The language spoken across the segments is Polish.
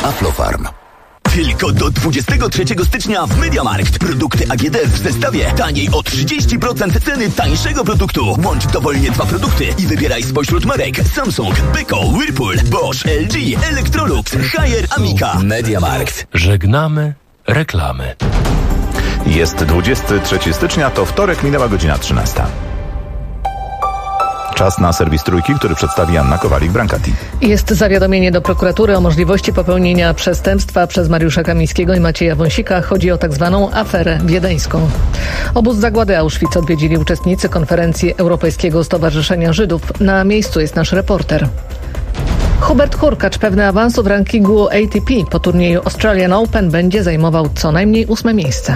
Aflofarm. Tylko do 23 stycznia w MediaMarkt. Produkty AGD w zestawie taniej o 30% ceny tańszego produktu. Łącz dowolnie 2 produkty i wybieraj spośród marek Samsung, Beko, Whirlpool, Bosch, LG, Electrolux, Haier, Amica. MediaMarkt. Żegnamy reklamy. Jest 23 stycznia, to wtorek, minęła godzina 13. Czas na serwis Trójki, który przedstawi Anna Kowalik-Brancati. Jest zawiadomienie do prokuratury o możliwości popełnienia przestępstwa przez Mariusza Kamińskiego i Macieja Wąsika. Chodzi o tak zwaną aferę wiedeńską. Obóz zagłady Auschwitz odwiedzili uczestnicy konferencji Europejskiego Stowarzyszenia Żydów. Na miejscu jest nasz reporter. Hubert Hurkacz pewny awansu w rankingu ATP. Po turnieju Australian Open będzie zajmował co najmniej 8. miejsce.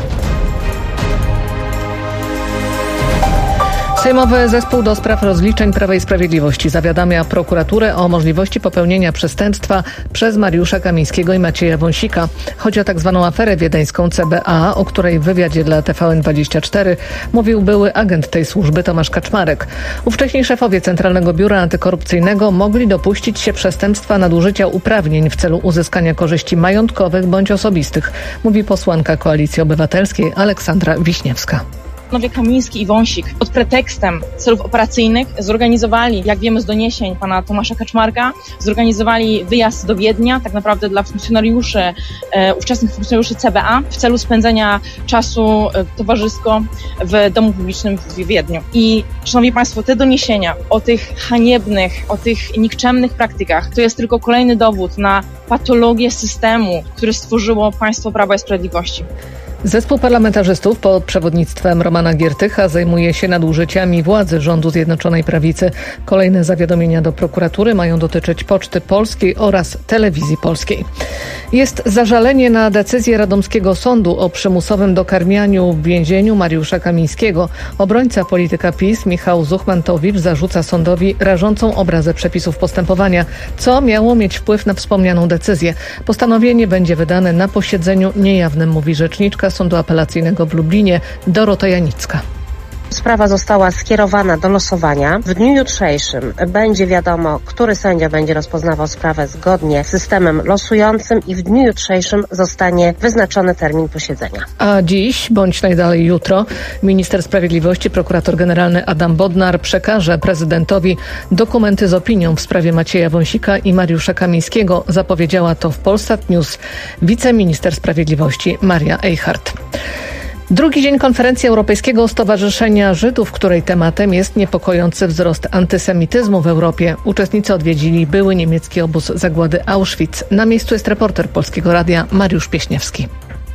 Sejmowy Zespół do Spraw Rozliczeń Prawa i Sprawiedliwości zawiadamia prokuraturę o możliwości popełnienia przestępstwa przez Mariusza Kamińskiego i Macieja Wąsika. Chodzi o tak zwaną aferę wiedeńską CBA, o której w wywiadzie dla TVN24 mówił były agent tej służby Tomasz Kaczmarek. Ówcześni szefowie Centralnego Biura Antykorupcyjnego mogli dopuścić się przestępstwa nadużycia uprawnień w celu uzyskania korzyści majątkowych bądź osobistych, mówi posłanka Koalicji Obywatelskiej Aleksandra Wiśniewska. Panowie Kamiński i Wąsik pod pretekstem celów operacyjnych zorganizowali, jak wiemy z doniesień pana Tomasza Kaczmarka, zorganizowali wyjazd do Wiednia, tak naprawdę dla funkcjonariuszy, ówczesnych funkcjonariuszy CBA w celu spędzenia czasu towarzysko w domu publicznym w Wiedniu. I szanowni państwo, te doniesienia o tych haniebnych, o tych nikczemnych praktykach, to jest tylko kolejny dowód na patologię systemu, który stworzyło państwo Prawa i Sprawiedliwości. Zespół parlamentarzystów pod przewodnictwem Romana Giertycha zajmuje się nadużyciami władzy rządu Zjednoczonej Prawicy. Kolejne zawiadomienia do prokuratury mają dotyczyć Poczty Polskiej oraz Telewizji Polskiej. Jest zażalenie na decyzję radomskiego sądu o przymusowym dokarmianiu w więzieniu Mariusza Kamińskiego. Obrońca polityka PiS Michał Zuchman-Towicz zarzuca sądowi rażącą obrazę przepisów postępowania, co miało mieć wpływ na wspomnianą decyzję. Postanowienie będzie wydane na posiedzeniu niejawnym, mówi rzeczniczka Sądu Apelacyjnego w Lublinie Dorota Janicka. Sprawa została skierowana do losowania. W dniu jutrzejszym będzie wiadomo, który sędzia będzie rozpoznawał sprawę zgodnie z systemem losującym i w dniu jutrzejszym zostanie wyznaczony termin posiedzenia. A dziś, bądź najdalej jutro, minister sprawiedliwości, prokurator generalny Adam Bodnar przekaże prezydentowi dokumenty z opinią w sprawie Macieja Wąsika i Mariusza Kamińskiego. Zapowiedziała to w Polsat News wiceminister sprawiedliwości Maria Eichhardt. Drugi dzień konferencji Europejskiego Stowarzyszenia Żydów, której tematem jest niepokojący wzrost antysemityzmu w Europie. Uczestnicy odwiedzili były niemiecki obóz zagłady Auschwitz. Na miejscu jest reporter Polskiego Radia Mariusz Pieśniewski.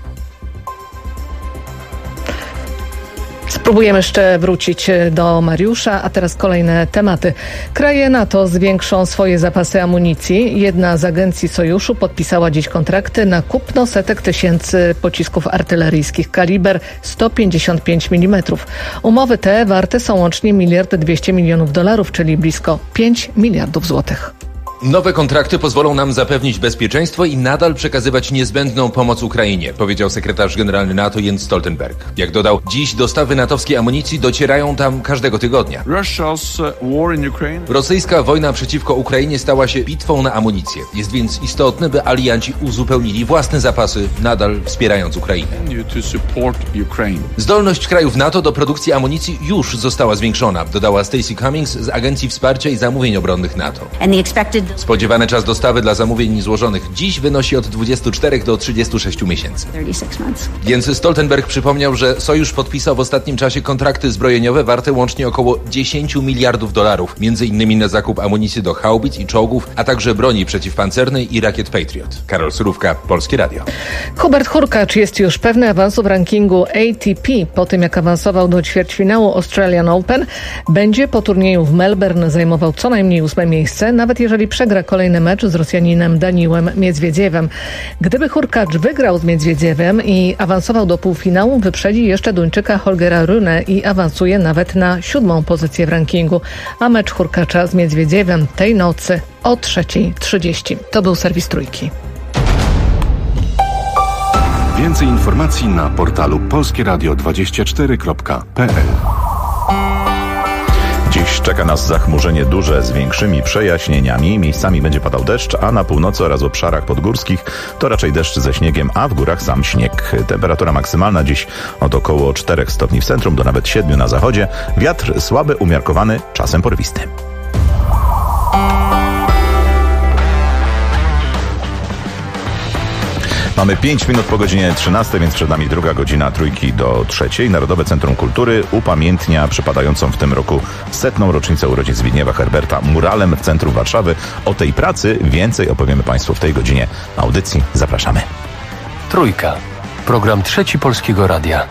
Spróbujemy jeszcze wrócić do Mariusza, a teraz kolejne tematy. Kraje NATO zwiększą swoje zapasy amunicji. Jedna z agencji Sojuszu podpisała dziś kontrakty na kupno setek tysięcy pocisków artyleryjskich kaliber 155 mm. Umowy te warte są łącznie $1,2 miliardów, czyli blisko 5 miliardów złotych. Nowe kontrakty pozwolą nam zapewnić bezpieczeństwo i nadal przekazywać niezbędną pomoc Ukrainie, powiedział sekretarz generalny NATO Jens Stoltenberg. Jak dodał, dziś dostawy natowskiej amunicji docierają tam każdego tygodnia. Rosyjska wojna przeciwko Ukrainie stała się bitwą na amunicję. Jest więc istotne, by alianci uzupełnili własne zapasy, nadal wspierając Ukrainę. Zdolność krajów NATO do produkcji amunicji już została zwiększona, dodała Stacey Cummings z Agencji Wsparcia i Zamówień Obronnych NATO. Spodziewany czas dostawy dla zamówień złożonych dziś wynosi od 24 do 36 miesięcy. Jens Stoltenberg przypomniał, że Sojusz podpisał w ostatnim czasie kontrakty zbrojeniowe warte łącznie około $10 miliardów, między innymi na zakup amunicji do haubic i czołgów, a także broni przeciwpancernej i rakiet Patriot. Karol Surówka, Polskie Radio. Hubert Hurkacz jest już pewny awansu w rankingu ATP. Po tym, jak awansował do ćwierćfinału Australian Open, będzie po turnieju w Melbourne zajmował co najmniej 8. miejsce, nawet jeżeli przegra kolejny mecz z Rosjaninem Daniłem Miedźwiedziewem. Gdyby Hurkacz wygrał z Miedźwiedziewem i awansował do półfinału, wyprzedzi jeszcze Duńczyka Holgera Rune i awansuje nawet na 7. pozycję w rankingu. A mecz Hurkacza z Miedźwiedziewem tej nocy o 3:30. To był serwis Trójki. Więcej informacji na portalu polskieradio24.pl. Dziś czeka nas zachmurzenie duże z większymi przejaśnieniami. Miejscami będzie padał deszcz, a na północy oraz obszarach podgórskich to raczej deszcz ze śniegiem, a w górach sam śnieg. Temperatura maksymalna dziś od około 4 stopni w centrum do nawet 7 na zachodzie. Wiatr słaby, umiarkowany, czasem porwisty. Mamy 5 minut po godzinie 13, więc przed nami druga godzina Trójki do 3. Narodowe Centrum Kultury upamiętnia przypadającą w tym roku 100. rocznicę urodzin Zbigniewa Herberta muralem w centrum Warszawy. O tej pracy więcej opowiemy Państwu w tej godzinie audycji. Zapraszamy. Trójka. Program Trzeci Polskiego Radia.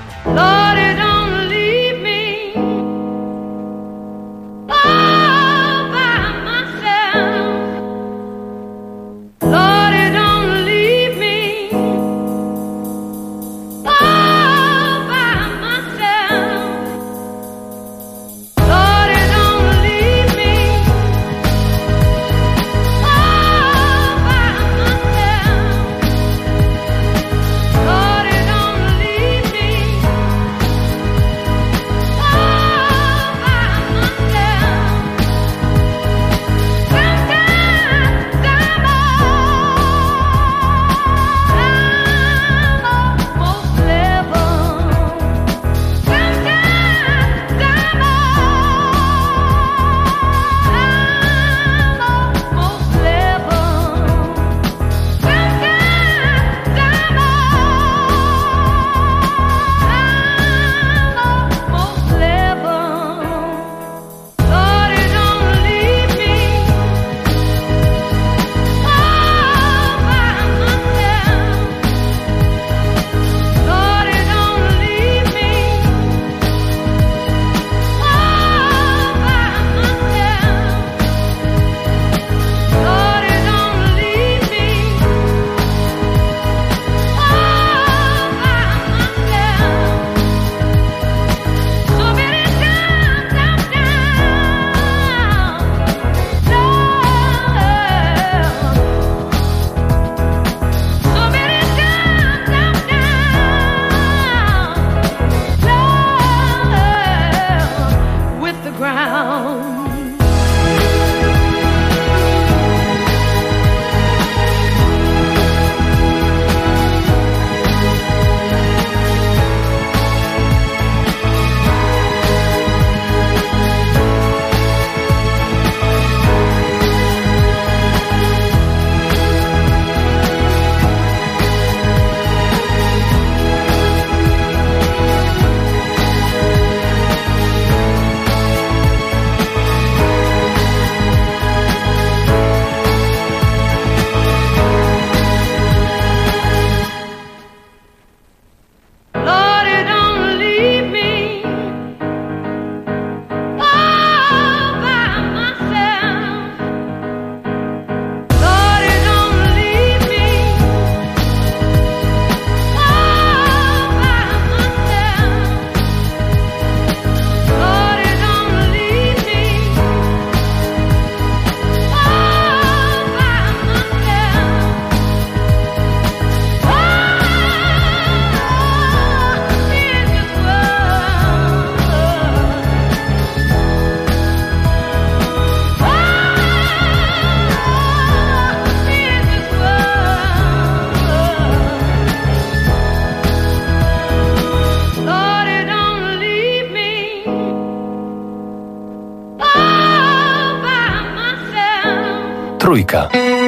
Trójka.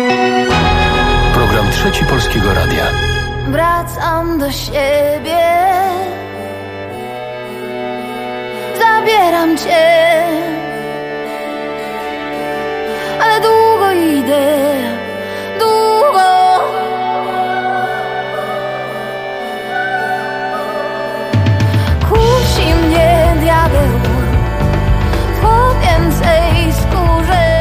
Program Trzeci Polskiego Radia. Wracam do siebie, zabieram cię, ale długo idę, długo. Kusi mnie diabeł, po więcej skórze.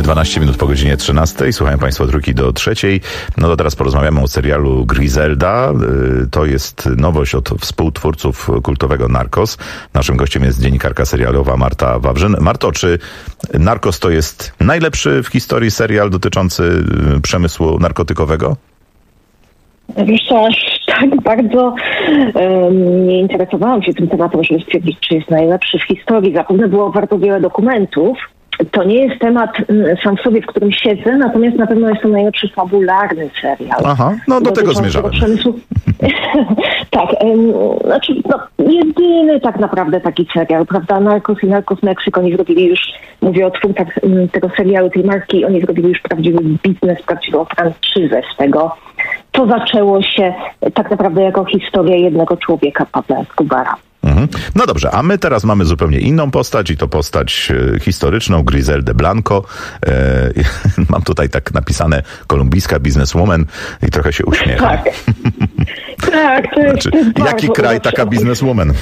Mamy 12 minut po godzinie 13. Słuchają Państwo Trójki do 3. No to teraz porozmawiamy o serialu Griselda. To jest nowość od współtwórców kultowego Narcos. Naszym gościem jest dziennikarka serialowa Marta Wawrzyn. Marto, czy Narcos to jest najlepszy w historii serial dotyczący przemysłu narkotykowego? Wiesz co, aż tak bardzo nie interesowałam się tym tematem, żeby stwierdzić, czy jest najlepszy w historii. Zapewne było bardzo wiele dokumentów. To nie jest temat sam w sobie, w którym siedzę, natomiast na pewno jest to najlepszy fabularny serial. Aha, no do tego zmierzałem. Tak, znaczy jedyny tak naprawdę taki serial, prawda? Narcos i Narcos Meksyk, oni zrobili już, mówię o twórcach tego serialu, tej marki, oni zrobili już prawdziwy biznes, prawdziwą franczyzę z tego. To zaczęło się tak naprawdę jako historia jednego człowieka, Pabla Escobara. No dobrze, a my teraz mamy zupełnie inną postać i to postać historyczną, Griseldę Blanco. Mam tutaj tak napisane kolumbijska bizneswoman i trochę się uśmiecham. Tak, tak, to jest, znaczy, to jest jaki kraj, taka bizneswoman?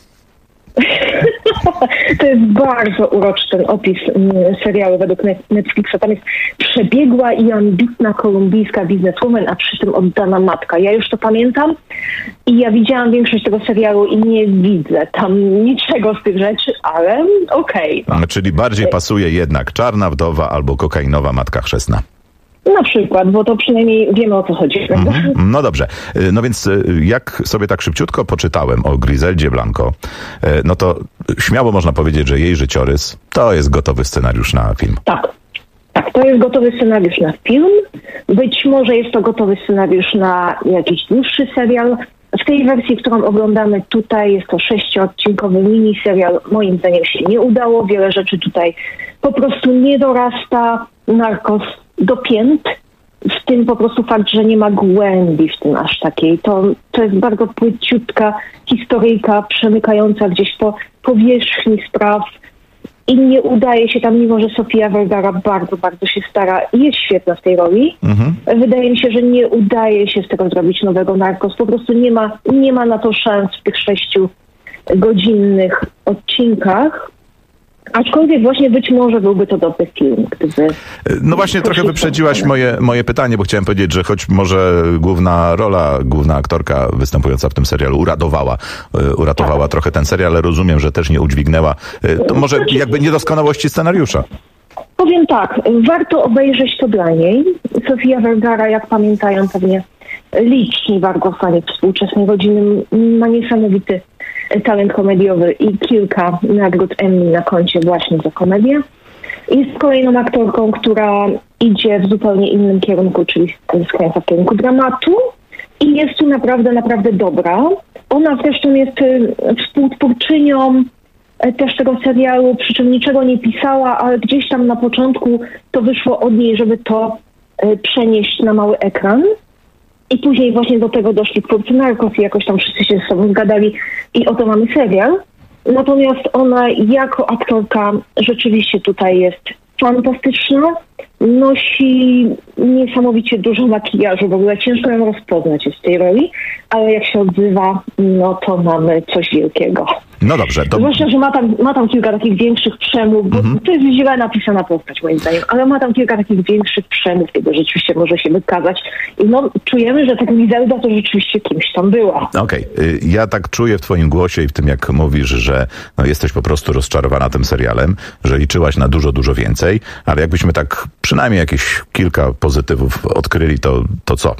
To jest bardzo uroczy ten opis serialu według Netflixa. Tam jest przebiegła i ambitna kolumbijska bizneswoman, a przy tym oddana matka. Ja już to pamiętam i ja widziałam większość tego serialu i nie widzę tam niczego z tych rzeczy, ale okej. Czyli bardziej pasuje jednak czarna wdowa albo kokainowa matka chrzestna. Na przykład, bo to przynajmniej wiemy, o co chodzi, prawda? No dobrze. No więc jak sobie tak szybciutko poczytałem o Griseldzie Blanco, no to śmiało można powiedzieć, że jej życiorys to jest gotowy scenariusz na film. Tak, to jest gotowy scenariusz na film. Być może jest to gotowy scenariusz na jakiś dłuższy serial. W tej wersji, którą oglądamy tutaj, jest to 6-odcinkowy miniserial. Moim zdaniem się nie udało. Wiele rzeczy tutaj po prostu nie dorasta. Narcos do pięt. W tym po prostu fakt, że nie ma głębi w tym aż takiej. To jest bardzo płyciutka historyjka przemykająca gdzieś po powierzchni spraw i nie udaje się tam, mimo że Sofia Vergara bardzo, bardzo się stara i jest świetna w tej roli. Wydaje mi się, że nie udaje się z tego zrobić nowego Narcos. Po prostu nie ma na to szans w tych 6-godzinnych odcinkach. Aczkolwiek właśnie być może byłby to dobry film, gdyby... No właśnie trochę wyprzedziłaś moje pytanie, bo chciałem powiedzieć, że choć może główna aktorka występująca w tym serialu uratowała trochę ten serial, ale rozumiem, że też nie udźwignęła. To może jakby niedoskonałości scenariusza. Powiem tak, warto obejrzeć to dla niej. Sofia Vergara, jak pamiętają pewnie liczni bardzo fani współczesnej rodziny, ma niesamowity talent komediowy i kilka nagród Emmy na koncie właśnie za komedię. Jest kolejną aktorką, która idzie w zupełnie innym kierunku, czyli skręca w kierunku dramatu i jest tu naprawdę, naprawdę dobra. Ona zresztą jest współtwórczynią też tego serialu, przy czym niczego nie pisała, ale gdzieś tam na początku to wyszło od niej, żeby to przenieść na mały ekran. I później właśnie do tego doszli twórcy Narcos i jakoś tam wszyscy się ze sobą zgadali i oto mamy serial. Natomiast ona jako aktorka rzeczywiście tutaj jest fantastyczna. Nosi niesamowicie dużo makijażu, w ogóle ciężko ją rozpoznać z tej roli, ale jak się odzywa, no to mamy coś wielkiego. No dobrze. Zwłaszcza, że ma tam kilka takich większych przemów, bo to jest źle napisana postać moim zdaniem, ale ma tam kilka takich większych przemów, kiedy rzeczywiście może się wykazać. I no czujemy, że ta Griselda to rzeczywiście kimś tam była. Okej. Ja tak czuję w twoim głosie i w tym, jak mówisz, że jesteś po prostu rozczarowana tym serialem, że liczyłaś na dużo, dużo więcej, ale jakbyśmy tak przynajmniej jakieś kilka pozytywów odkryli, to co?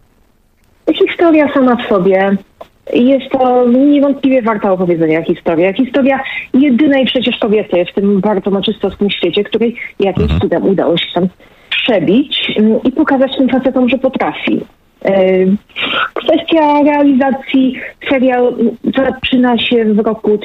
Historia sama w sobie. Jest to niewątpliwie warta opowiedzenia historia. Historia jedynej przecież kobiety w tym bardzo maczystowskim świecie, której jakimś cudem udało się tam przebić i pokazać tym facetom, że potrafi. Kwestia realizacji. Serial zaczyna się w roku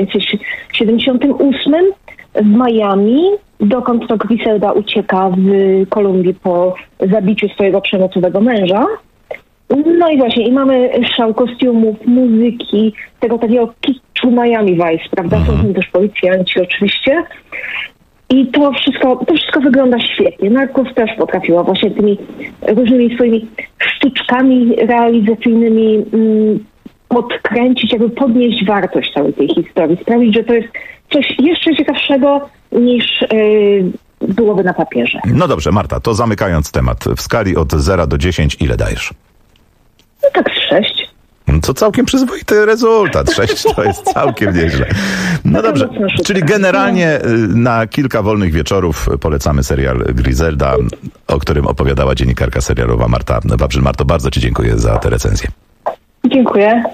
1978 w Miami, dokąd to Griselda ucieka w Kolumbii po zabiciu swojego przemocowego męża. No i właśnie, i mamy szał kostiumów, muzyki, tego takiego kiczu Miami Vice, prawda? Są tam też policjanci oczywiście. I to wszystko wygląda świetnie. Narcos też potrafiła właśnie tymi różnymi swoimi sztuczkami realizacyjnymi podkręcić, jakby podnieść wartość całej tej historii. Sprawić, że to jest coś jeszcze ciekawszego niż byłoby na papierze. No dobrze, Marta, to zamykając temat. W skali od 0 do 10 ile dajesz? No tak z 6. To całkiem przyzwoity rezultat. 6 to jest całkiem nieźle. No dobrze, czyli generalnie na kilka wolnych wieczorów polecamy serial Griselda, o którym opowiadała dziennikarka serialowa Marta Wawrzyk. Marto, bardzo Ci dziękuję za tę recenzję. Dziękuję.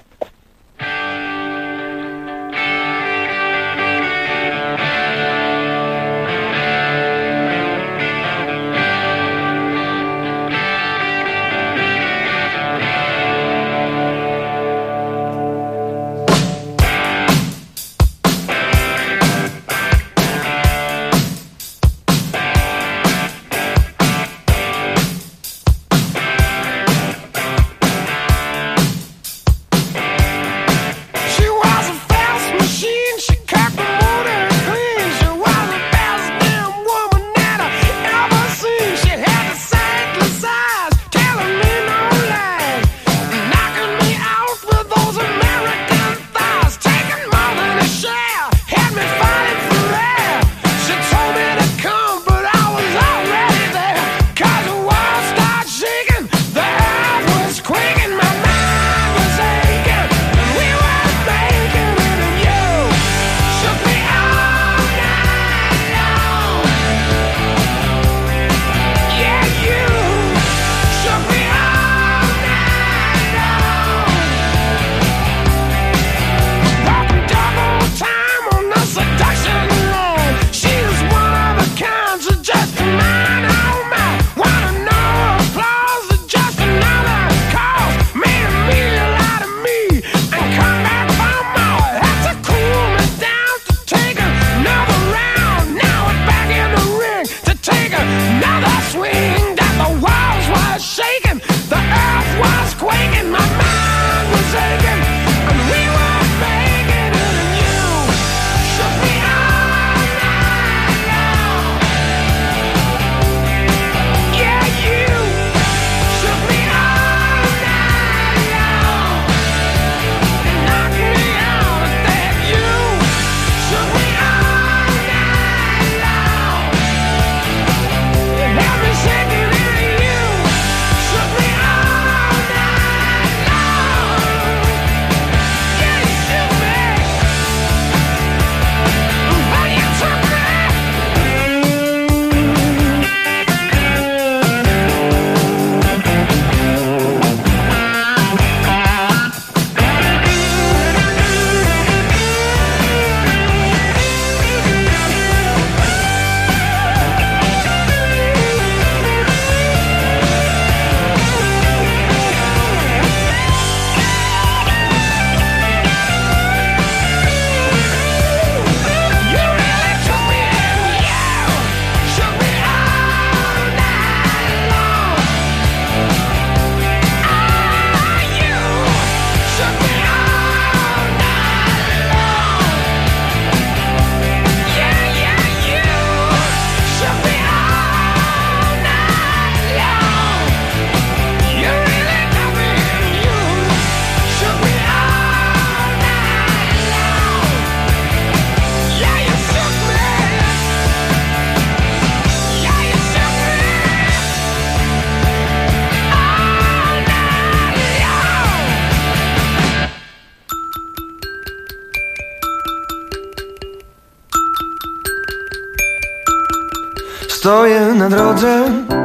Stoję na drodze,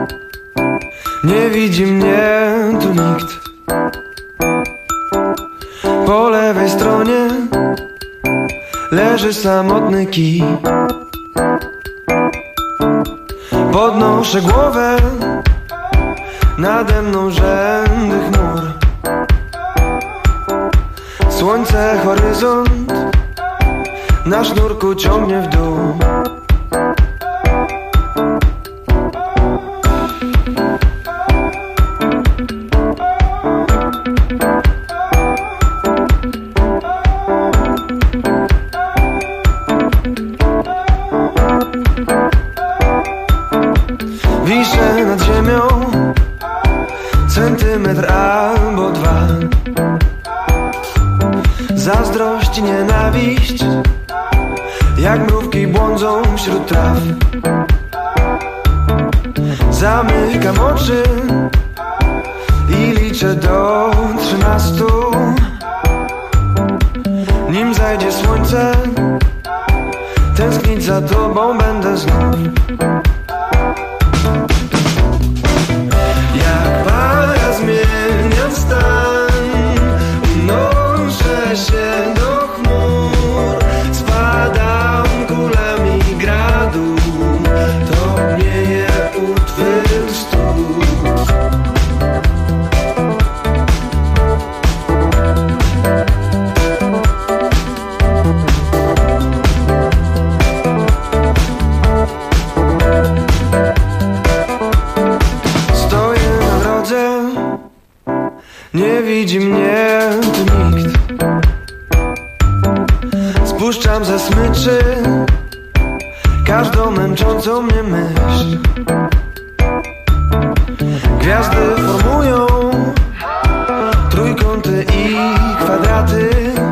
nie widzi mnie tu nikt. Po lewej stronie leży samotny kij. Podnoszę głowę, nade mną rzędy chmur. Słońce, horyzont, na sznurku ciągnie w dół. Wiszę nad ziemią centymetr albo dwa. Zazdrość i nienawiść jak mrówki błądzą wśród traw. Zamykam oczy i liczę do 13. Nim zajdzie słońce, tęsknić za tobą będę znów. Jak para zmieniam stan, unoszę się do chmur, spadam kulami gradu, topnieje u twych stóp. Nie widzi mnie tu nikt. Spuszczam ze smyczy każdą męczącą mnie myśl. Gwiazdy formują trójkąty i kwadraty.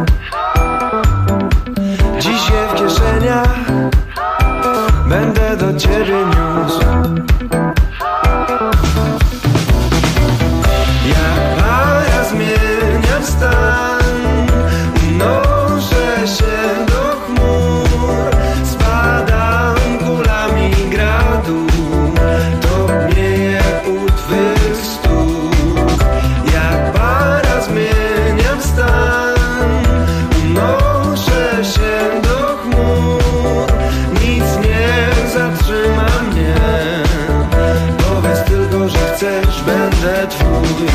Dziś je w kieszeniach będę do ciebie niósł. Zmieniam stan, unoszę się do chmur, spadam kulami gradu, topnieje u twych stóp. Jak para zmieniam stan, unoszę się do chmur, nic nie zatrzyma mnie. Powiedz tylko, że chcesz, będę twój.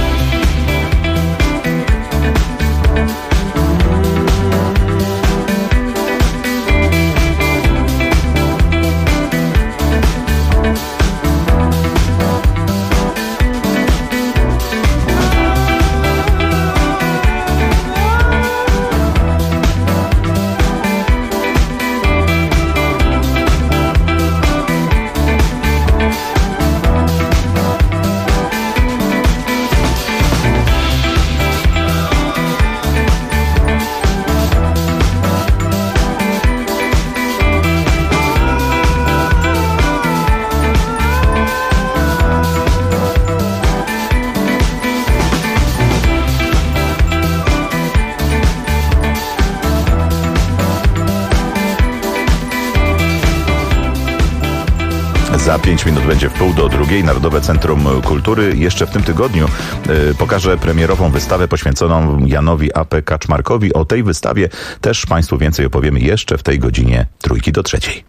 Za 5 minut będzie 1:30. Narodowe Centrum Kultury jeszcze w tym tygodniu pokaże premierową wystawę poświęconą Janowi A.P. Kaczmarkowi. O tej wystawie też Państwu więcej opowiemy jeszcze w tej godzinie 2:45.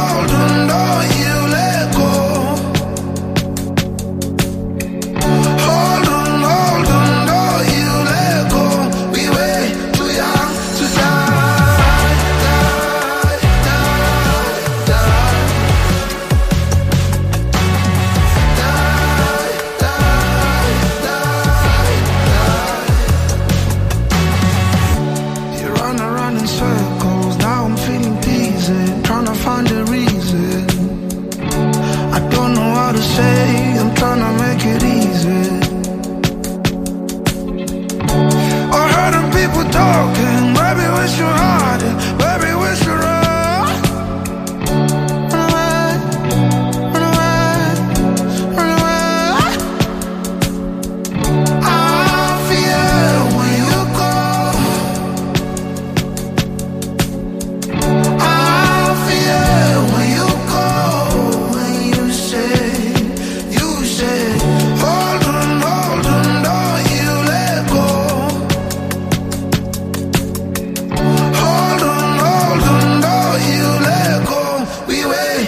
Hold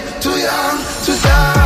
too young to die.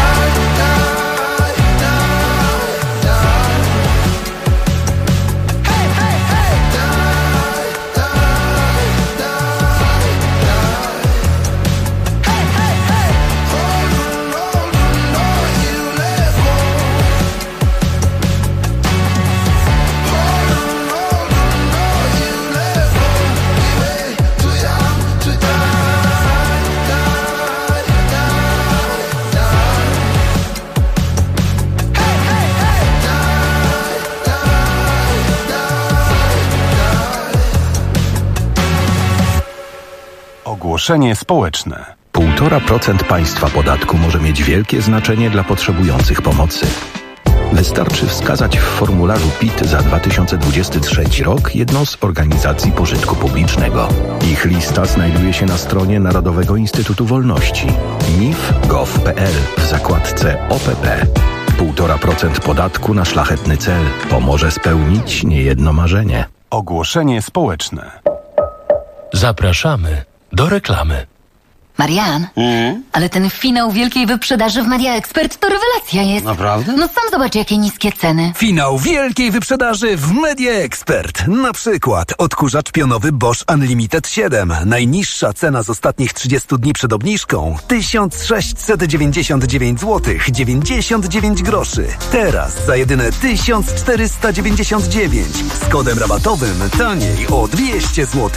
Ogłoszenie społeczne. 1,5% państwa podatku może mieć wielkie znaczenie dla potrzebujących pomocy. Wystarczy wskazać w formularzu PIT za 2023 rok jedną z organizacji pożytku publicznego. Ich lista znajduje się na stronie Narodowego Instytutu Wolności nif.gov.pl w zakładce OPP. 1,5% podatku na szlachetny cel pomoże spełnić niejedno marzenie. Ogłoszenie społeczne. Zapraszamy do reklamy. Marian, ale ten finał wielkiej wyprzedaży w Media Expert to rewelacja jest. Naprawdę? No sam zobacz, jakie niskie ceny. Finał wielkiej wyprzedaży w Media Expert. Na przykład odkurzacz pionowy Bosch Unlimited 7. Najniższa cena z ostatnich 30 dni przed obniżką 1699 zł 99 groszy. Teraz za jedyne 1499. Z kodem rabatowym taniej o 200 zł.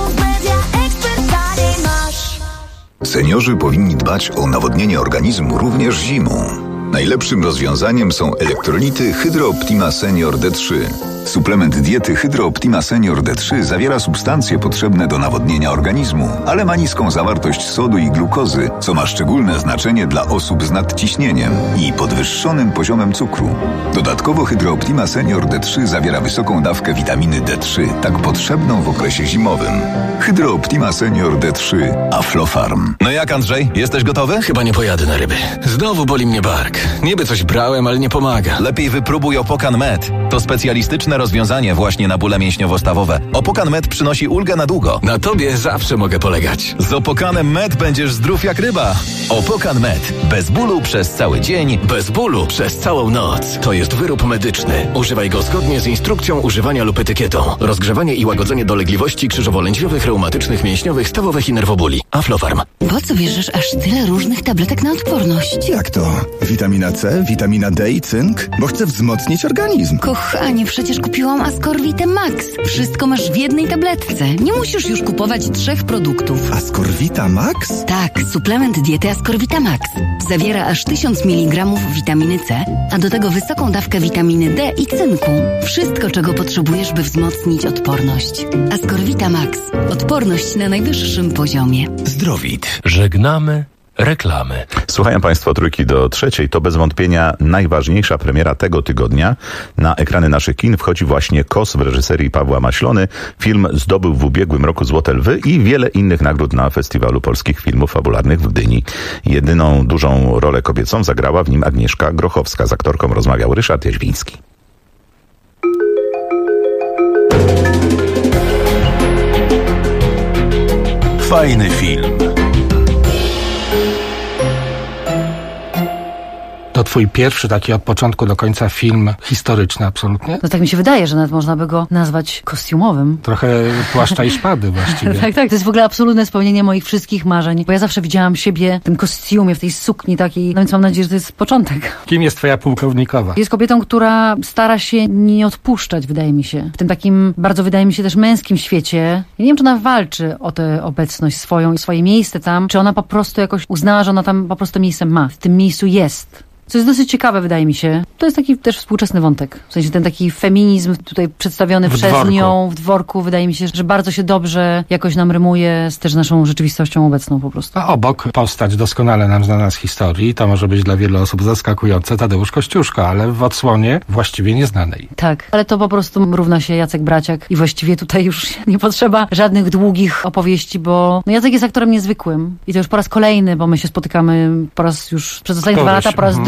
Seniorzy powinni dbać o nawodnienie organizmu również zimą. Najlepszym rozwiązaniem są elektrolity Hydro Optima Senior D3. Suplement diety Hydro Optima Senior D3 zawiera substancje potrzebne do nawodnienia organizmu, ale ma niską zawartość sodu i glukozy, co ma szczególne znaczenie dla osób z nadciśnieniem i podwyższonym poziomem cukru. Dodatkowo Hydro Optima Senior D3 zawiera wysoką dawkę witaminy D3, tak potrzebną w okresie zimowym. Hydro Optima Senior D3 Aflofarm. No jak, Andrzej? Jesteś gotowy? Chyba nie pojadę na ryby. Znowu boli mnie bark. Niby coś brałem, ale nie pomaga. Lepiej wypróbuj Opokan Med. To specjalistyczne rozwiązanie właśnie na bóle mięśniowo-stawowe. Opokan Med przynosi ulgę na długo. Na tobie zawsze mogę polegać. Z Opokanem Med będziesz zdrów jak ryba. Opokan Med. Bez bólu przez cały dzień. Bez bólu przez całą noc. To jest wyrób medyczny. Używaj go zgodnie z instrukcją używania lub etykietą. Rozgrzewanie i łagodzenie dolegliwości krzyżowo-lędźwiowych, reumatycznych, mięśniowych, stawowych i nerwobóli. Aflofarm. Po co bierzesz aż tyle różnych tabletek na odporność? Jak to? Witamina C, witamina D i cynk? Bo chcę wzmocnić organizm. Kochanie, przecież kupiłam Ascorvite Max. Wszystko masz w jednej tabletce. Nie musisz już kupować 3 produktów. Ascorvita Max? Tak, suplement diety Ascorvita Max. Zawiera aż 1000 mg witaminy C, a do tego wysoką dawkę witaminy D i cynku. Wszystko, czego potrzebujesz, by wzmocnić odporność. Ascorvita Max. Odporność na najwyższym poziomie. Zdrowit. Żegnamy reklamy. Słuchają Państwo Trójki do trzeciej. To bez wątpienia najważniejsza premiera tego tygodnia. Na ekrany naszych kin wchodzi właśnie KOS w reżyserii Pawła Maślony. Film zdobył w ubiegłym roku Złote Lwy i wiele innych nagród na Festiwalu Polskich Filmów Fabularnych w Gdyni. Jedyną dużą rolę kobiecą zagrała w nim Agnieszka Grochowska. Z aktorką rozmawiał Ryszard Jaźwiński. Fajny film. To twój pierwszy taki od początku do końca film historyczny absolutnie? No tak mi się wydaje, że nawet można by go nazwać kostiumowym. Trochę Płaszcza i Szpady właściwie. Tak. To jest w ogóle absolutne spełnienie moich wszystkich marzeń, bo ja zawsze widziałam siebie w tym kostiumie, w tej sukni takiej, no więc mam nadzieję, że to jest początek. Kim jest twoja pułkownikowa? Jest kobietą, która stara się nie odpuszczać, wydaje mi się. W tym takim bardzo, wydaje mi się, też męskim świecie. Ja nie wiem, czy ona walczy o tę obecność swoją i swoje miejsce tam, czy ona po prostu jakoś uznała, że ona tam po prostu miejsce ma. W tym miejscu jest. Co jest dosyć ciekawe, wydaje mi się. To jest taki też współczesny wątek. W sensie ten taki feminizm tutaj przedstawiony przez nią w dworku, wydaje mi się, że bardzo się dobrze jakoś nam rymuje z też naszą rzeczywistością obecną po prostu. A obok postać doskonale nam znana z historii, to może być dla wielu osób zaskakujące, Tadeusz Kościuszko, ale w odsłonie właściwie nieznanej. Tak, ale to po prostu równa się Jacek Braciak i właściwie tutaj już nie potrzeba żadnych długich opowieści, bo no Jacek jest aktorem niezwykłym i to już po raz kolejny, bo my się spotykamy po raz już przez ostatnie 2 lata, po raz drugi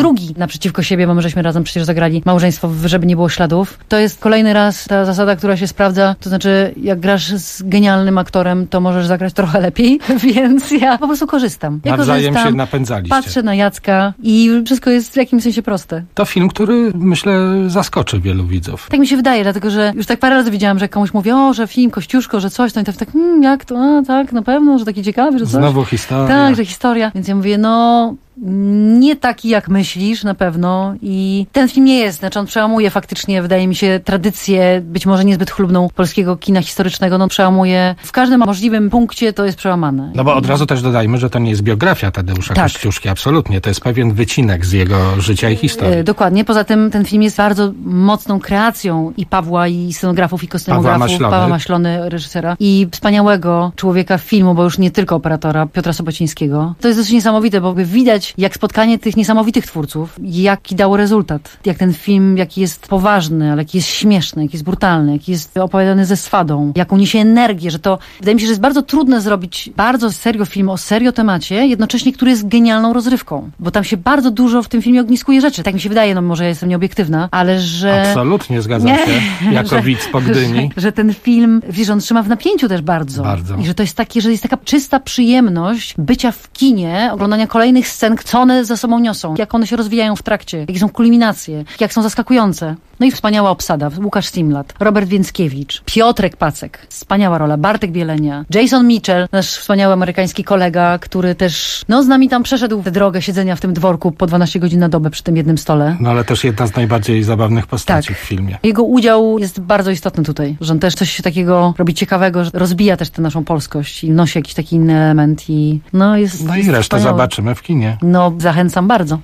drugi naprzeciwko siebie, bo my żeśmy razem przecież zagrali Małżeństwo, żeby nie było śladów. To jest kolejny raz ta zasada, która się sprawdza, to znaczy jak grasz z genialnym aktorem, to możesz zagrać trochę lepiej, więc ja po prostu korzystam. Nawzajem się napędzaliście. Patrzę na Jacka i wszystko jest w jakimś sensie proste. To film, który myślę zaskoczy wielu widzów. Tak mi się wydaje, dlatego że już tak parę razy widziałam, że komuś mówi, że film Kościuszko, że coś, to i tak, jak to, tak, na pewno, że taki ciekawy, że coś. Znowu historia. Tak, że historia. Więc ja mówię, nie taki jak myślisz na pewno i ten film nie jest, znaczy on przełamuje faktycznie, wydaje mi się, tradycję, być może niezbyt chlubną polskiego kina historycznego, przełamuje w każdym możliwym punkcie, to jest przełamane. No bo od razu też dodajmy, że to nie jest biografia Tadeusza Kościuszki, absolutnie, to jest pewien wycinek z jego życia i historii. Dokładnie, poza tym ten film jest bardzo mocną kreacją i Pawła, i scenografów, i kostumografów, Pawła Maślony, reżysera i wspaniałego człowieka filmu, bo już nie tylko operatora, Piotra Sobocińskiego. To jest dosyć niesamowite, bo widać jak spotkanie tych niesamowitych twórców, jaki dało rezultat. Jak ten film, jaki jest poważny, ale jaki jest śmieszny, jaki jest brutalny, jaki jest opowiadany ze swadą, jaką niesie energię, że to wydaje mi się, że jest bardzo trudne zrobić bardzo serio film o serio temacie, jednocześnie, który jest genialną rozrywką. Bo tam się bardzo dużo w tym filmie ogniskuje rzeczy. Tak mi się wydaje, może ja jestem nieobiektywna, ale że... Absolutnie zgadzam się, jako widz po Gdyni. Że ten film, wiesz, on trzyma w napięciu też bardzo. I że to jest takie, że jest taka czysta przyjemność bycia w kinie, oglądania kolejnych scen, co one za sobą niosą, jak one się rozwijają w trakcie, jakie są kulminacje, jak są zaskakujące. No i wspaniała obsada. Łukasz Simlat, Robert Więckiewicz, Piotrek Pacek, wspaniała rola, Bartek Bielenia, Jason Mitchell, nasz wspaniały amerykański kolega, który też, z nami tam przeszedł tę drogę siedzenia w tym dworku po 12 godzin na dobę przy tym jednym stole. No ale też jedna z najbardziej zabawnych postaci w filmie. Jego udział jest bardzo istotny tutaj, że on też coś takiego robi ciekawego, że rozbija też tę naszą polskość i nosi jakiś taki inny element i jest i resztę wspaniały. Zobaczymy w kinie. Zachęcam bardzo.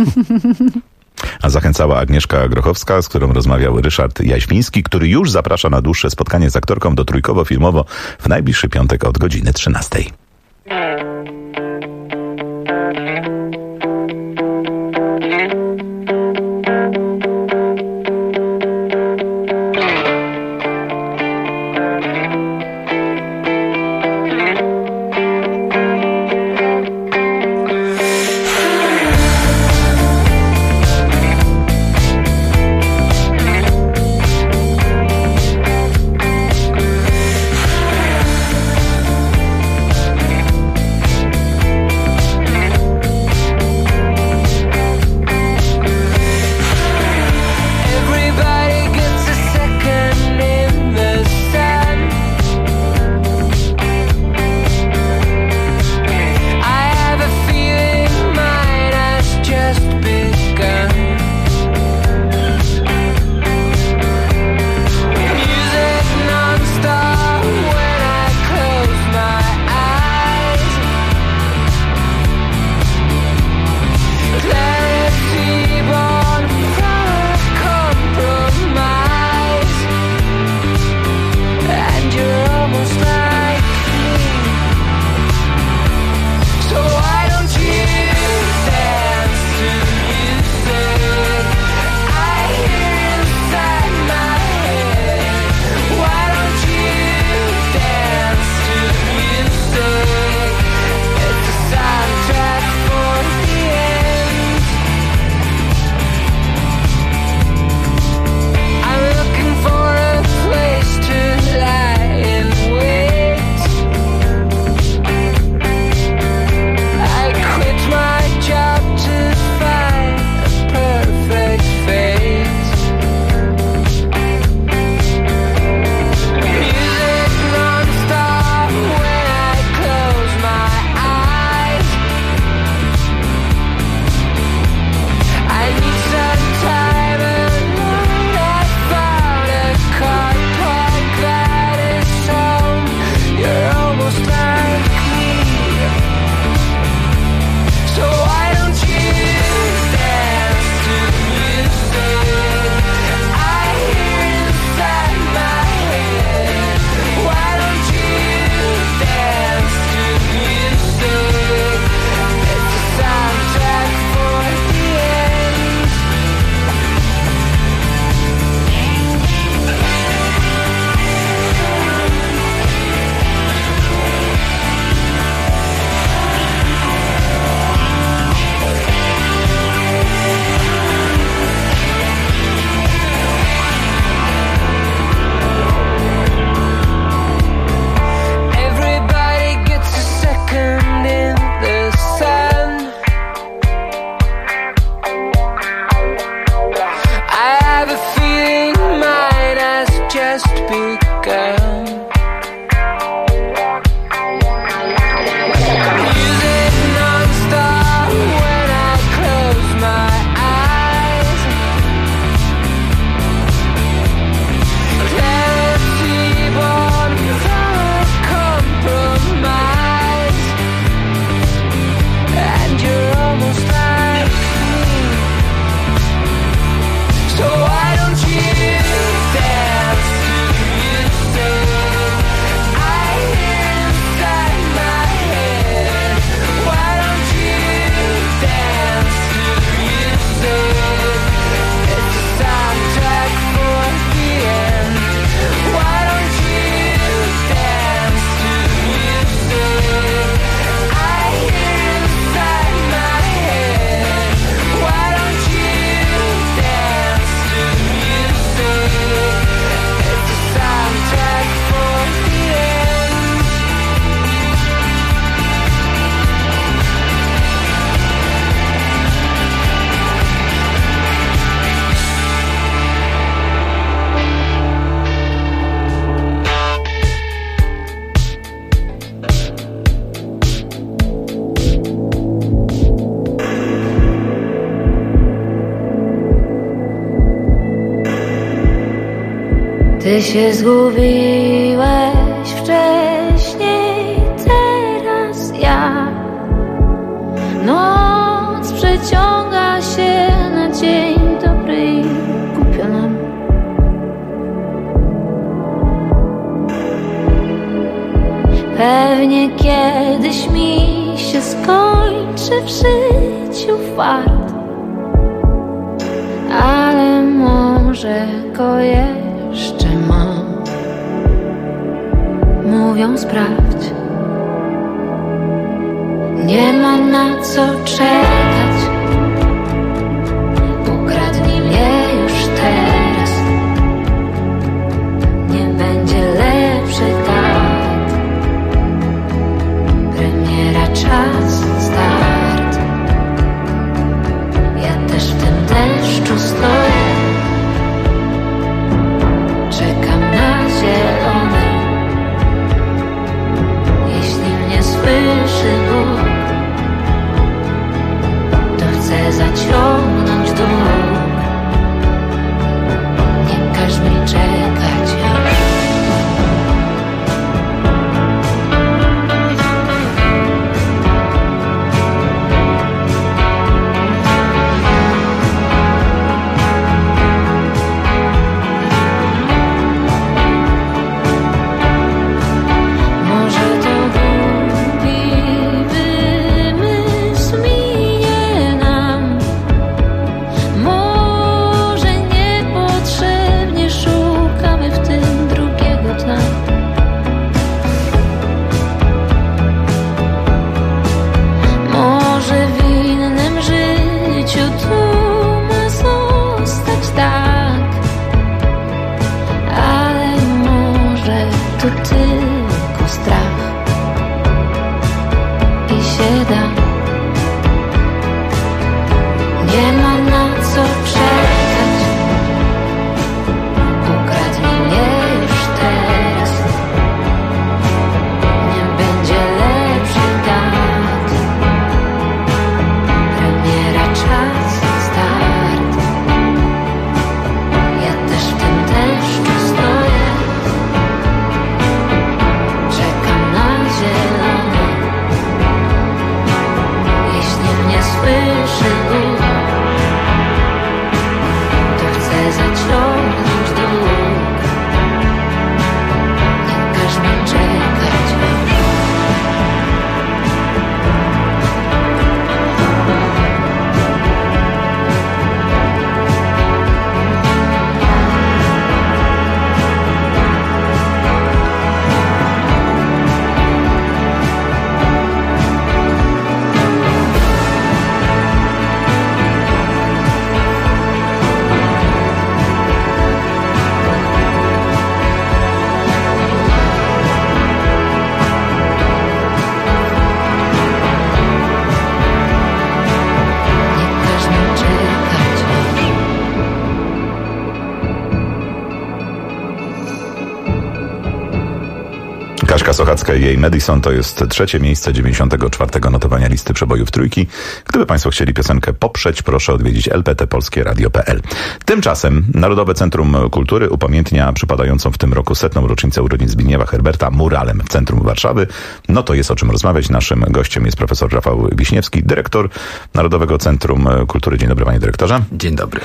A zachęcała Agnieszka Grochowska, z którą rozmawiał Ryszard Jaświński, który już zaprasza na dłuższe spotkanie z aktorką do Trójkowo-Filmowo w najbliższy piątek od godziny 13. Ty się zgubiłeś wcześniej, teraz ja. Noc przeciąga się na dzień dobry i głupio nam. Pewnie kiedyś mi się skończy w życiu fart, ale może go jeszcze mam. Mówią sprawdź, nie ma na co czekać. Ukradnij mnie już teraz, nie będzie lepszy tak. Premiera, czas, start. Ja też w tym deszczu stoję, czekam na zielony. Jeśli mnie słyszy Bóg, to chcę zaciągnąć dług. Nie każ mi czekać już. Kaśka Sochacka i jej Madison to jest 3. miejsce 94. notowania listy przebojów trójki. Gdyby Państwo chcieli piosenkę poprzeć, proszę odwiedzić lptpolskieradio.pl. Tymczasem Narodowe Centrum Kultury upamiętnia przypadającą w tym roku 100. rocznicę urodzin Zbigniewa Herberta muralem w centrum Warszawy. No to jest o czym rozmawiać. Naszym gościem jest profesor Rafał Wiśniewski, dyrektor Narodowego Centrum Kultury. Dzień dobry, panie dyrektorze. Dzień dobry.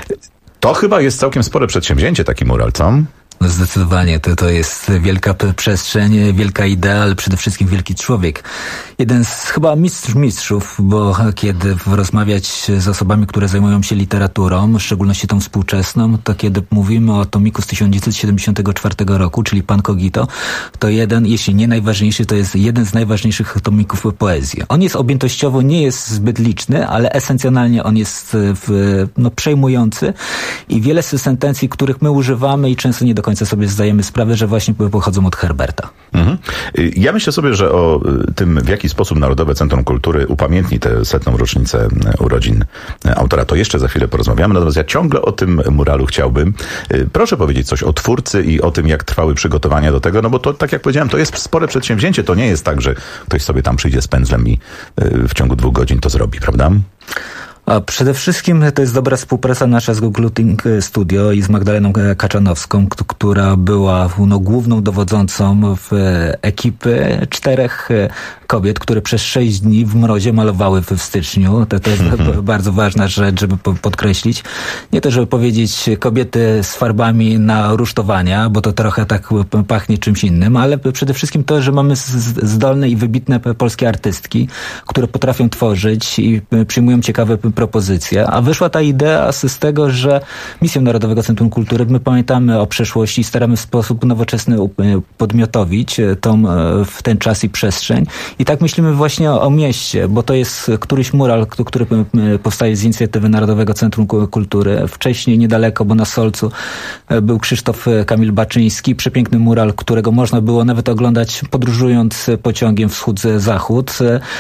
To chyba jest całkiem spore przedsięwzięcie, taki mural, co? Zdecydowanie, to jest wielka przestrzeń, wielka idea, ale przede wszystkim wielki człowiek. Jeden z chyba mistrzów, bo kiedy rozmawiać z osobami, które zajmują się literaturą, w szczególności tą współczesną, to kiedy mówimy o tomiku z 1974 roku, czyli Pan Cogito, to jeden, jeśli nie najważniejszy, to jest jeden z najważniejszych tomików poezji. On jest objętościowo, nie jest zbyt liczny, ale esencjonalnie on jest przejmujący i wiele z sentencji, których my używamy i często nie do końca sobie zdajemy sprawę, że właśnie pochodzą od Herberta. Mhm. Ja myślę sobie, że o tym, w jaki sposób Narodowe Centrum Kultury upamiętni tę 100. rocznicę urodzin autora, to jeszcze za chwilę porozmawiamy. Natomiast ja ciągle o tym muralu chciałbym. Proszę powiedzieć coś o twórcy i o tym, jak trwały przygotowania do tego, no bo to, tak jak powiedziałem, to jest spore przedsięwzięcie. To nie jest tak, że ktoś sobie tam przyjdzie z pędzlem i w ciągu 2 godzin to zrobi, prawda? A przede wszystkim to jest dobra współpraca nasza z Google Studio i z Magdaleną Kaczanowską, która była główną dowodzącą w ekipy 4 kobiet, które przez 6 dni w mrozie malowały w styczniu. To jest bardzo ważna rzecz, żeby podkreślić. Nie to, żeby powiedzieć kobiety z farbami na rusztowania, bo to trochę tak pachnie czymś innym, ale przede wszystkim to, że mamy zdolne i wybitne polskie artystki, które potrafią tworzyć i przyjmują ciekawe propozycje. A wyszła ta idea z tego, że misją Narodowego Centrum Kultury, my pamiętamy o przeszłości i staramy w sposób nowoczesny podmiotowić w ten czas i przestrzeń. I tak myślimy właśnie o mieście, bo to jest któryś mural, który powstaje z inicjatywy Narodowego Centrum Kultury. Wcześniej niedaleko, bo na Solcu był Krzysztof Kamil Baczyński, przepiękny mural, którego można było nawet oglądać podróżując pociągiem wschód-zachód.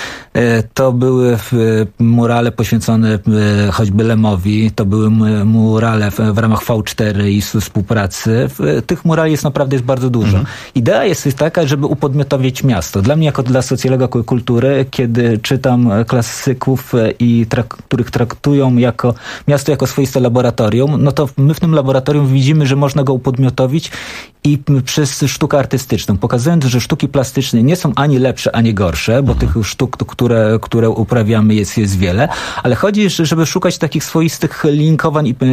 To były murale poświęcone choćby Lemowi, to były murale w ramach V4 i współpracy. Tych murali jest naprawdę bardzo dużo. Idea jest taka, żeby upodmiotowić miasto. Dla mnie jako dla socjologa kultury, kiedy czytam klasyków, których traktują miasto jako swoiste laboratorium, no to my w tym laboratorium widzimy, że można go upodmiotowić i przez sztukę artystyczną, pokazując, że sztuki plastyczne nie są ani lepsze, ani gorsze, bo tych sztuk, które uprawiamy jest wiele, ale chodzi, żeby szukać takich swoistych linkowań i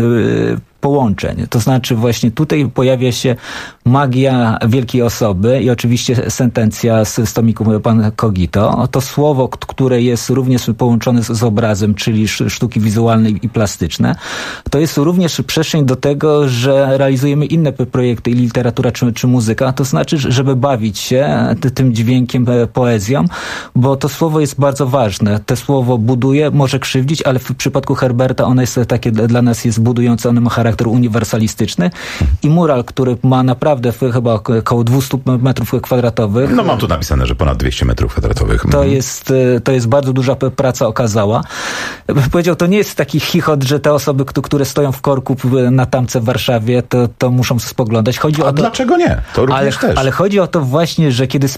połączeń. To znaczy właśnie tutaj pojawia się magia wielkiej osoby i oczywiście sentencja z tomiku Pan Kogito. To słowo, które jest również połączone z obrazem, czyli sztuki wizualne i plastyczne. To jest również przestrzeń do tego, że realizujemy inne projekty, i literatura czy muzyka. To znaczy, żeby bawić się tym dźwiękiem, poezją, bo to słowo jest bardzo ważne. To słowo buduje, może krzywdzić, ale w przypadku Herberta ono jest takie, dla nas jest budujące, ono ma charakter uniwersalistyczny i mural, który ma naprawdę chyba około 200 metrów kwadratowych. No mam tu napisane, że ponad 200 metrów kwadratowych. To jest bardzo duża praca okazała. Powiedział, to nie jest taki chichot, że te osoby, które stoją w korku na tamce w Warszawie, to muszą spoglądać. Chodzi o to, dlaczego nie? To również też. Ale chodzi o to właśnie, że kiedy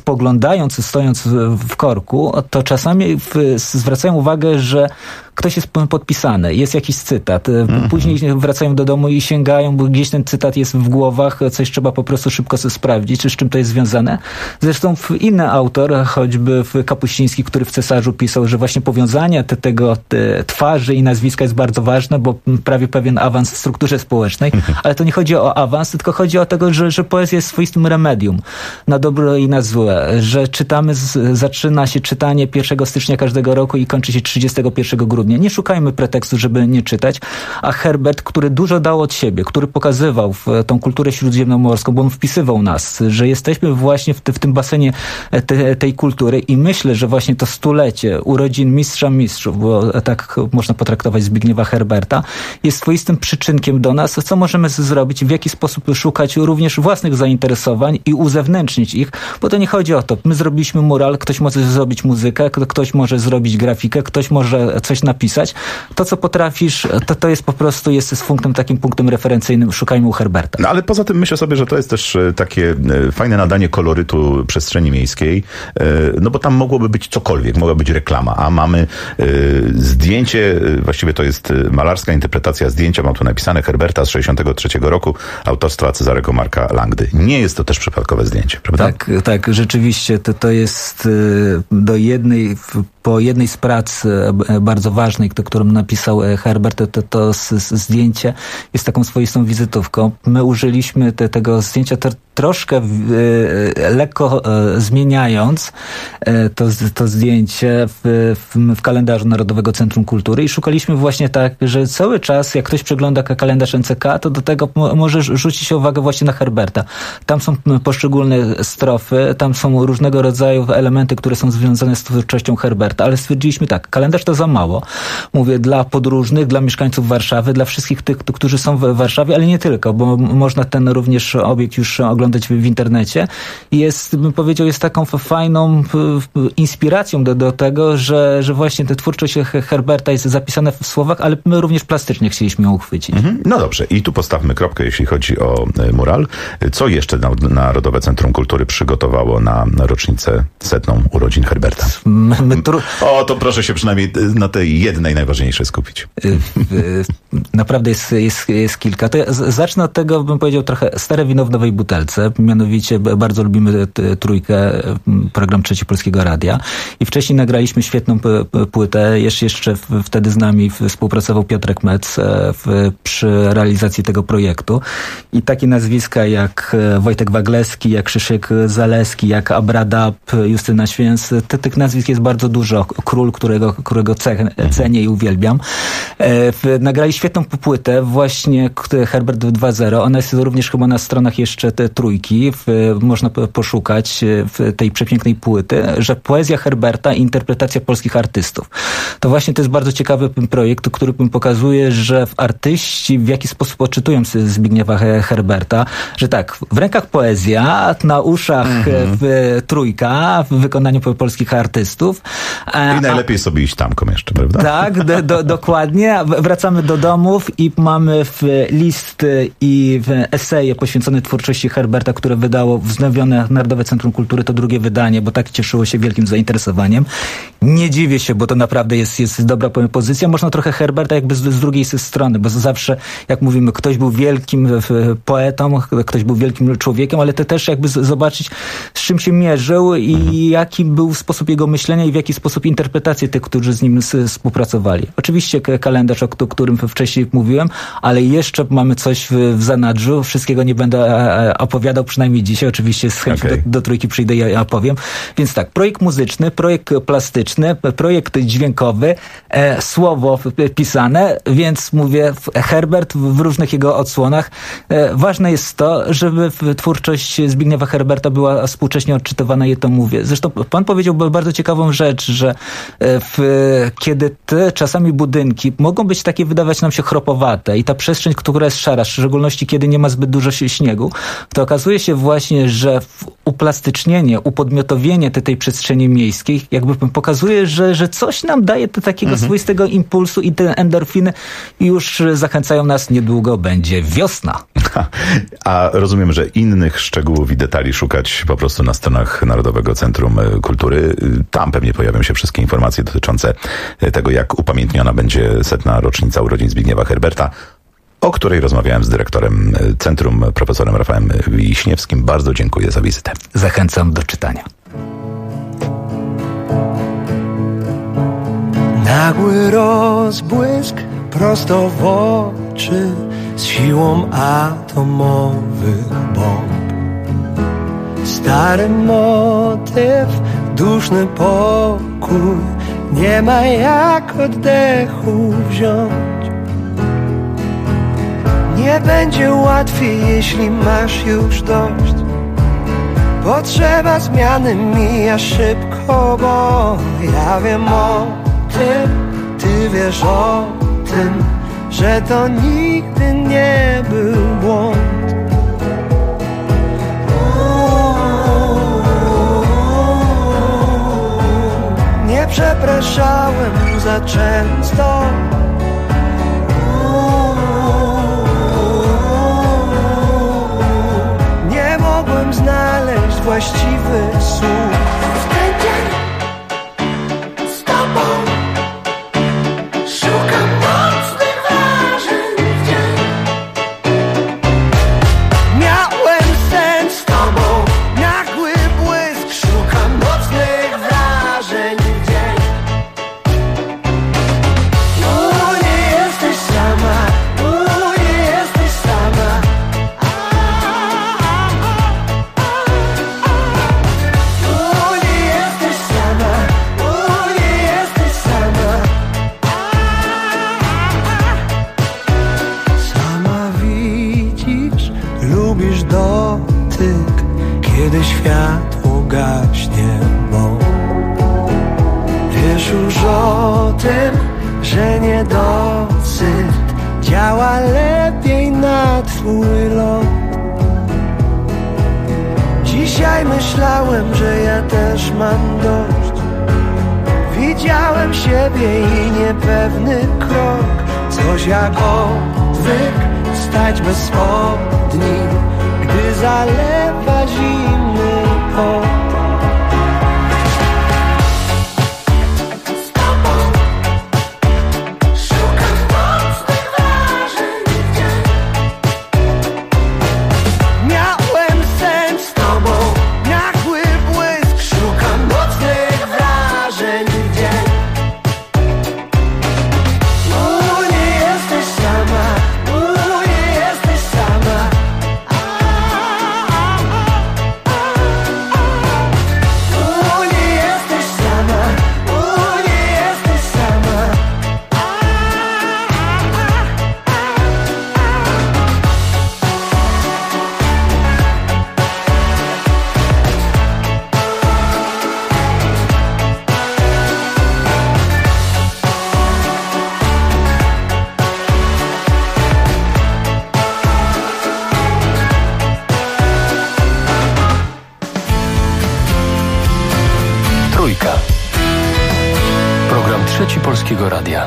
stojąc w korku, to czasami zwracają uwagę, że ktoś jest podpisany, jest jakiś cytat. Później wracają do domu i sięgają, bo gdzieś ten cytat jest w głowach, coś trzeba po prostu szybko sobie sprawdzić, czy z czym to jest związane. Zresztą inny autor, choćby Kapuściński, który w Cesarzu pisał, że właśnie powiązanie tego twarzy i nazwiska jest bardzo ważne, bo prawie pewien awans w strukturze społecznej, ale to nie chodzi o awans, tylko chodzi o to, że poezja jest swoistym remedium na dobro i na złe, że zaczyna się czytanie 1 stycznia każdego roku i kończy się 31 grudnia. Nie szukajmy pretekstu, żeby nie czytać, a Herbert, który dużo dał od siebie, który pokazywał tą kulturę śródziemnomorską, bo on wpisywał nas, że jesteśmy właśnie w tym basenie tej kultury i myślę, że właśnie to 100-lecie urodzin Mistrza Mistrzów, bo tak można potraktować Zbigniewa Herberta, jest swoistym przyczynkiem do nas, co możemy zrobić, w jaki sposób szukać również własnych zainteresowań i uzewnętrznić ich, bo to nie chodzi o to. My zrobiliśmy mural, ktoś może zrobić muzykę, ktoś może zrobić grafikę, ktoś może coś napisać. To, co potrafisz, to jest po prostu takim punktem referencyjnym. Szukajmy u Herberta. No ale poza tym myślę sobie, że to jest też takie fajne nadanie kolorytu przestrzeni miejskiej, no bo tam mogłoby być cokolwiek, mogła być reklama, a mamy zdjęcie, właściwie to jest malarska interpretacja zdjęcia, mam tu napisane Herberta z 1963 roku, autorstwa Cezarego Marka Langdy. Nie jest to też przypadkowe zdjęcie, prawda? Tak, rzeczywiście. To jest po jednej z prac bardzo ważnej, którą napisał Herbert, to zdjęcie jest taką swoistą wizytówką. My użyliśmy tego zdjęcia troszkę lekko zmieniając to zdjęcie w kalendarzu Narodowego Centrum Kultury i szukaliśmy właśnie tak, że cały czas, jak ktoś przegląda kalendarz NCK, to do tego może rzucić się uwagę właśnie na Herberta. Tam są poszczególne strofy, tam są różnego rodzaju elementy, które są związane z twórczością Herberta, ale stwierdziliśmy tak, kalendarz to za mało. Mówię, dla podróżnych, dla mieszkańców Warszawy, dla wszystkich tych, którzy są w Warszawie, ale nie tylko, bo można ten również obiekt już oglądać oglądać w internecie. Jest, bym powiedział, jest taką fajną inspiracją do tego, że właśnie ta twórczość Herberta jest zapisana w słowach, ale my również plastycznie chcieliśmy ją uchwycić. No dobrze, i tu postawmy kropkę, jeśli chodzi o mural. Co jeszcze Narodowe Centrum Kultury przygotowało na rocznicę 100. urodzin Herberta? To proszę się przynajmniej na tej jednej najważniejszej skupić. Naprawdę jest kilka. To ja zacznę od tego, bym powiedział, trochę stare wino w nowej butelce. Mianowicie bardzo lubimy Trójkę, program Trzeci Polskiego Radia. I wcześniej nagraliśmy świetną płytę. Jeszcze wtedy z nami współpracował Piotrek Metz przy realizacji tego projektu. I takie nazwiska jak Wojtek Wagleski, jak Krzysiek Zaleski, jak Abradab, Justyna Święc. Tych nazwisk jest bardzo dużo. Król, którego cenię i uwielbiam. Nagrali świetną płytę, właśnie Herbert 2.0. Ona jest również chyba na stronach jeszcze Trójki. Można poszukać tej przepięknej płyty, że poezja Herberta i interpretacja polskich artystów. To właśnie to jest bardzo ciekawy projekt, który pokazuje, że artyści w jaki sposób odczytują Zbigniewa Herberta, że tak, w rękach poezja, na uszach Trójka w wykonaniu polskich artystów. I najlepiej sobie iść tamką jeszcze, prawda? Tak, dokładnie. Wracamy do domów i mamy list i eseje poświęcone twórczości Herberta, które wydało wznowione Narodowe Centrum Kultury. To drugie wydanie, bo tak cieszyło się wielkim zainteresowaniem. Nie dziwię się, bo to naprawdę jest dobra pozycja. Można trochę Herberta jakby z drugiej strony, bo zawsze, jak mówimy, ktoś był wielkim poetą, ktoś był wielkim człowiekiem, ale to też jakby zobaczyć, z czym się mierzył i jaki był sposób jego myślenia i w jaki sposób interpretacje tych, którzy z nim współpracowali. Oczywiście kalendarz, o którym wcześniej mówiłem, ale jeszcze mamy coś w zanadrzu. Wszystkiego nie będę opowiadał, przynajmniej dzisiaj. Oczywiście z chęcią do Trójki przyjdę i opowiem. Więc tak, projekt muzyczny, projekt plastyczny, projekt dźwiękowy, słowo pisane, więc mówię, Herbert w różnych jego odsłonach. Ważne jest to, żeby twórczość Zbigniewa Herberta była współcześnie odczytywana, to mówię. Zresztą pan powiedział bardzo ciekawą rzecz, że kiedy te czasami budynki mogą być takie, wydawać nam się chropowate i ta przestrzeń, która jest szara, w szczególności kiedy nie ma zbyt dużo śniegu, to okazuje się właśnie, że uplastycznienie, upodmiotowienie tej przestrzeni miejskiej jakby pokazuje, że coś nam daje takiego swoistego impulsu i te endorfiny już zachęcają nas, niedługo będzie wiosna. A rozumiem, że innych szczegółów i detali szukać po prostu na stronach Narodowego Centrum Kultury. Tam pewnie pojawią się wszystkie informacje dotyczące tego, jak upamiętniona będzie 100. rocznica urodzin Zbigniewa Herberta, o której rozmawiałem z dyrektorem Centrum, profesorem Rafałem Wiśniewskim. Bardzo dziękuję za wizytę. Zachęcam do czytania. Nagły rozbłysk prosto w oczy z siłą atomowych bomb. Stary motyw, duszny pokój, nie ma jak oddechu wziąć. Nie będzie łatwiej, jeśli masz już dość. Potrzeba zmiany mija szybko, bo ja wiem o tym, ty wiesz o tym, że to nigdy nie był błąd. Nie przepraszałem za często. Nie mogłem znaleźć właściwych słów. W ten dzień z tobą szukam mocnych wrażeń w dzień. Miałem sen z tobą, nagły błysk. Szukam mocnych wrażeń w dzień. Nie jesteś sama, nie jesteś sama. Nie jesteś sama, nie jesteś sama. Sama widzisz, lubisz dotyk, kiedy światło gaśnie, bo wiesz już o tym, że niedosyt działa lepiej na twój lot. Dzisiaj myślałem, że ja też mam dość. Widziałem siebie i niepewny krok. Coś jak odwyk stać bez spodni, gdy zalewa zimny pot. Program Trzeci Polskiego Radia.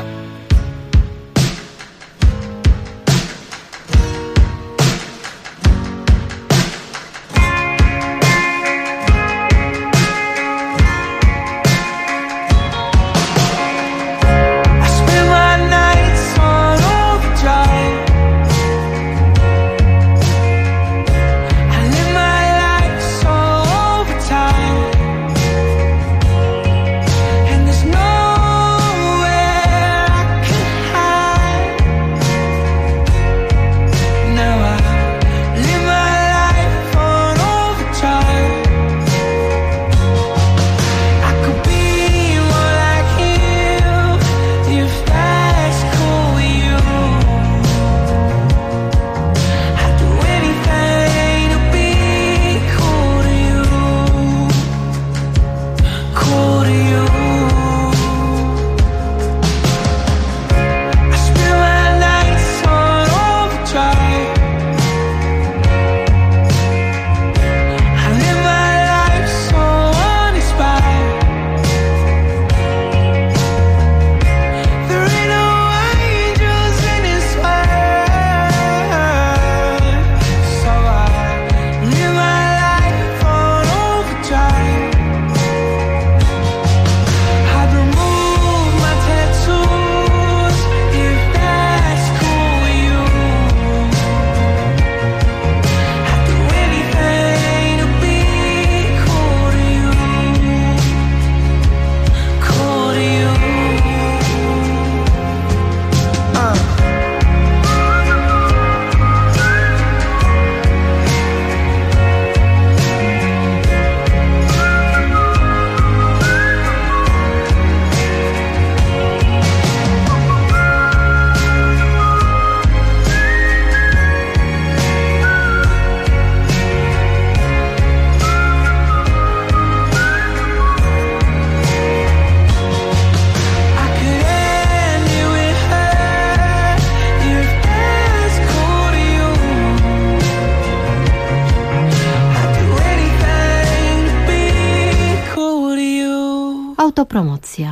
Autopromocja.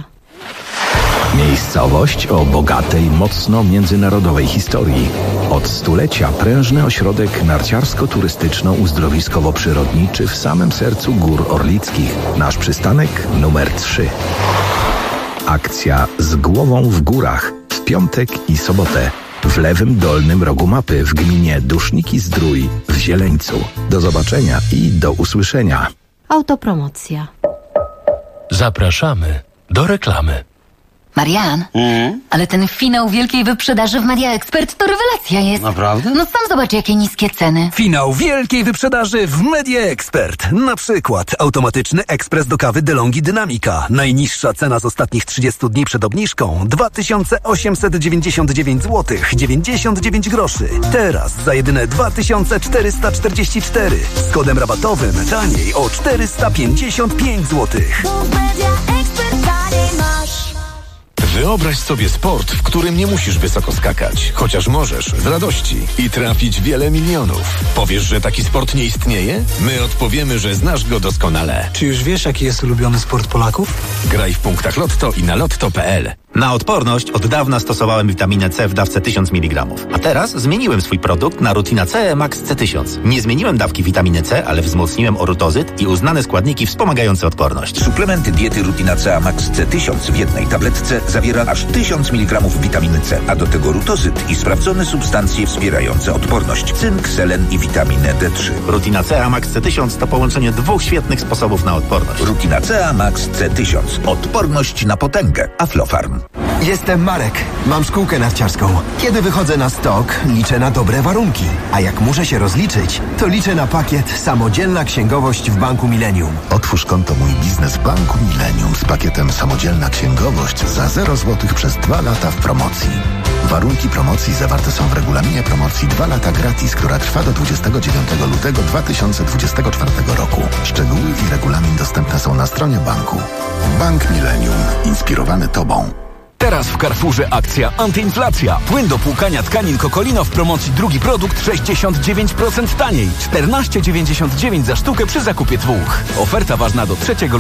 Miejscowość o bogatej, mocno międzynarodowej historii. Od stulecia prężny ośrodek narciarsko-turystyczno-uzdrowiskowo-przyrodniczy w samym sercu Gór Orlickich. Nasz przystanek numer 3. Akcja Z głową w górach w piątek i sobotę w lewym dolnym rogu mapy w gminie Duszniki-Zdrój w Zieleńcu. Do zobaczenia i do usłyszenia. Autopromocja. Zapraszamy do reklamy. Marian, ale ten finał wielkiej wyprzedaży w Media Expert to rewelacja jest. Naprawdę? No sam zobacz, jakie niskie ceny. Finał wielkiej wyprzedaży w Media Expert. Na przykład automatyczny ekspres do kawy DeLonghi Dynamica. Najniższa cena z ostatnich 30 dni przed obniżką 2899 zł 99 groszy. Teraz za jedyne 2444. Z kodem rabatowym taniej o 455 zł. Wyobraź sobie sport, w którym nie musisz wysoko skakać, chociaż możesz z radości i trafić wiele milionów. Powiesz, że taki sport nie istnieje? My odpowiemy, że znasz go doskonale. Czy już wiesz, jaki jest ulubiony sport Polaków? Graj w punktach Lotto i na lotto.pl. Na odporność od dawna stosowałem witaminę C w dawce 1000 mg. A teraz zmieniłem swój produkt na Rutina C Max C1000. Nie zmieniłem dawki witaminy C, ale wzmocniłem orutozyt i uznane składniki wspomagające odporność. Suplement diety Rutina C Max C1000 w jednej tabletce zawiera aż 1000 mg witaminy C, a do tego rutozyt i sprawdzone substancje wspierające odporność: cynk, selen i witaminę D3. Rutina C Max C1000 to połączenie dwóch świetnych sposobów na odporność. Rutina C Max C1000. Odporność na potęgę. Aflofarm. Jestem Marek. Mam szkółkę narciarską. Kiedy wychodzę na stok, liczę na dobre warunki. A jak muszę się rozliczyć, to liczę na pakiet Samodzielna Księgowość w Banku Millennium. Otwórz konto Mój Biznes w Banku Millennium z pakietem Samodzielna Księgowość za 0 zł przez 2 lata w promocji. Warunki promocji zawarte są w regulaminie promocji 2 lata gratis, która trwa do 29 lutego 2024 roku. Szczegóły i regulamin dostępne są na stronie banku. Bank Millennium. Inspirowany Tobą. Teraz w Carrefourze akcja antyinflacja. Płyn do płukania tkanin Cocolino w promocji drugi produkt 69% taniej. 14,99 za sztukę przy zakupie 2. Oferta ważna do 3